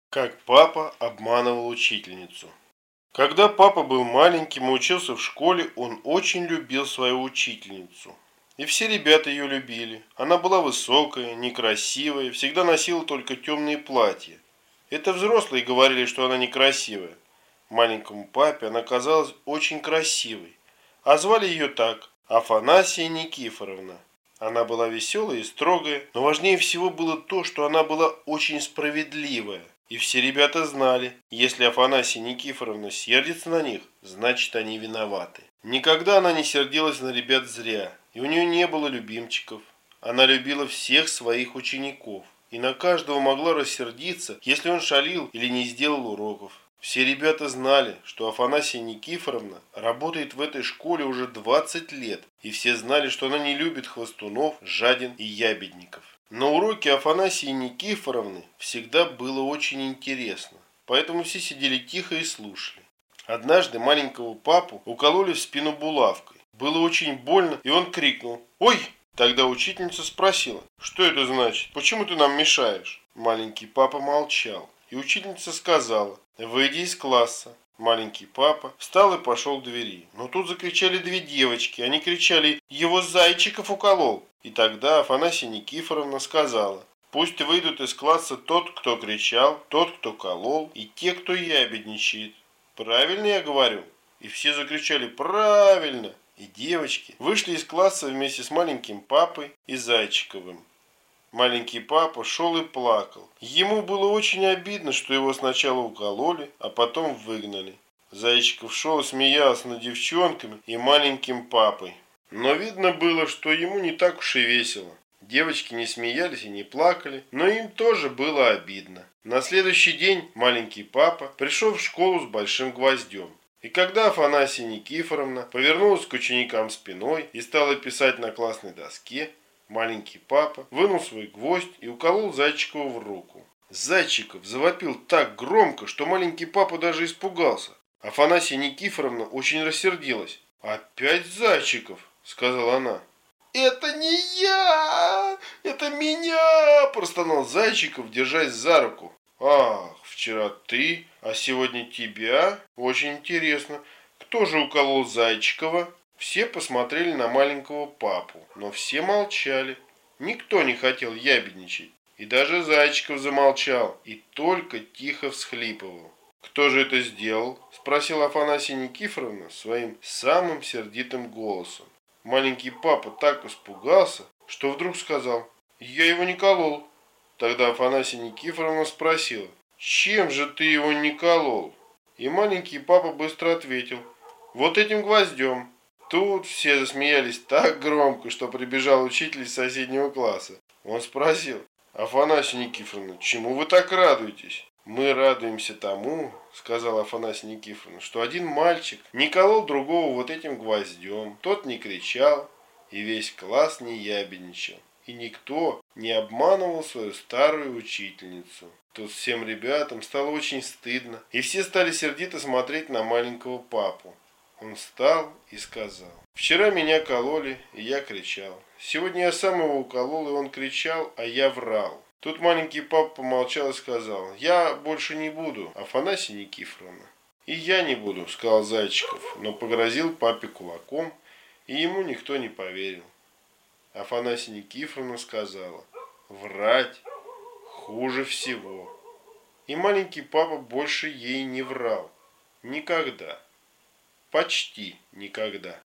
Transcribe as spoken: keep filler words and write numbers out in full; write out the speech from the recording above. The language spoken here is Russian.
Как папа обманывал учительницу. Когда папа был маленьким и учился в школе, он очень любил свою учительницу. И все ребята ее любили. Она была высокая, некрасивая, всегда носила только темные платья. Это взрослые говорили, что она некрасивая. Маленькому папе она казалась очень красивой. А звали ее так – Афанасия Никифоровна. Она была веселая и строгая, но важнее всего было то, что она была очень справедливая. И все ребята знали, если Афанасия Никифоровна сердится на них, значит они виноваты. Никогда она не сердилась на ребят зря, и у нее не было любимчиков. Она любила всех своих учеников, и на каждого могла рассердиться, если он шалил или не сделал уроков. Все ребята знали, что Афанасия Никифоровна работает в этой школе уже двадцать лет, и все знали, что она не любит хвостунов, жадин и ябедников. На уроке Афанасии Никифоровны всегда было очень интересно, поэтому все сидели тихо и слушали. Однажды маленького папу укололи в спину булавкой. Было очень больно, и он крикнул «Ой!». Тогда учительница спросила: «Что это значит? Почему ты нам мешаешь?» Маленький папа молчал, и учительница сказала: «Выйди из класса». Маленький папа встал и пошел к двери. Но тут закричали две девочки. Они кричали: «Его Зайчиков уколол!». И тогда Афанасия Никифоровна сказала: «Пусть выйдут из класса тот, кто кричал, тот, кто колол, и те, кто ябедничает. Правильно я говорю?» И все закричали: «Правильно!». И девочки вышли из класса вместе с маленьким папой и Зайчиковым. Маленький папа шел и плакал. Ему было очень обидно, что его сначала укололи, а потом выгнали. Зайчиков шел и смеялся над девчонками и маленьким папой. Но видно было, что ему не так уж и весело. Девочки не смеялись и не плакали, но им тоже было обидно. На следующий день маленький папа пришел в школу с большим гвоздем. И когда Афанасия Никифоровна повернулась к ученикам спиной и стала писать на классной доске, маленький папа вынул свой гвоздь и уколол Зайчикову в руку. Зайчиков завопил так громко, что маленький папа даже испугался. Афанасия Никифоровна очень рассердилась. «Опять Зайчиков!» – сказала она. «Это не я! Это меня!» – простонал Зайчиков, держась за руку. «Ах, вчера ты, а сегодня тебя? Очень интересно. Кто же уколол Зайчикова?» Все посмотрели на маленького папу, но все молчали. Никто не хотел ябедничать. И даже Зайчиков замолчал и только тихо всхлипывал. «Кто же это сделал?» – спросила Афанасия Никифоровна своим самым сердитым голосом. Маленький папа так испугался, что вдруг сказал: «Я его не колол». Тогда Афанасия Никифоровна спросила: «Чем же ты его не колол?» И маленький папа быстро ответил: «Вот этим гвоздем». Тут все засмеялись так громко, что прибежал учитель из соседнего класса. Он спросил: «Афанасия Никифоровна, чему вы так радуетесь?» «Мы радуемся тому, — сказала Афанасия Никифоровна, — что один мальчик не колол другого вот этим гвоздем, тот не кричал, и весь класс не ябедничал, и никто не обманывал свою старую учительницу». Тут всем ребятам стало очень стыдно, и все стали сердито смотреть на маленького папу. Он встал и сказал: «Вчера меня кололи, и я кричал. Сегодня я сам его уколол, и он кричал, а я врал». Тут маленький папа помолчал и сказал: «Я больше не буду, Афанасия Никифоровна». «И я не буду», — сказал Зайчиков, но погрозил папе кулаком, и ему никто не поверил. Афанасия Никифоровна сказала: «Врать хуже всего». И маленький папа больше ей не врал. Никогда. Почти никогда.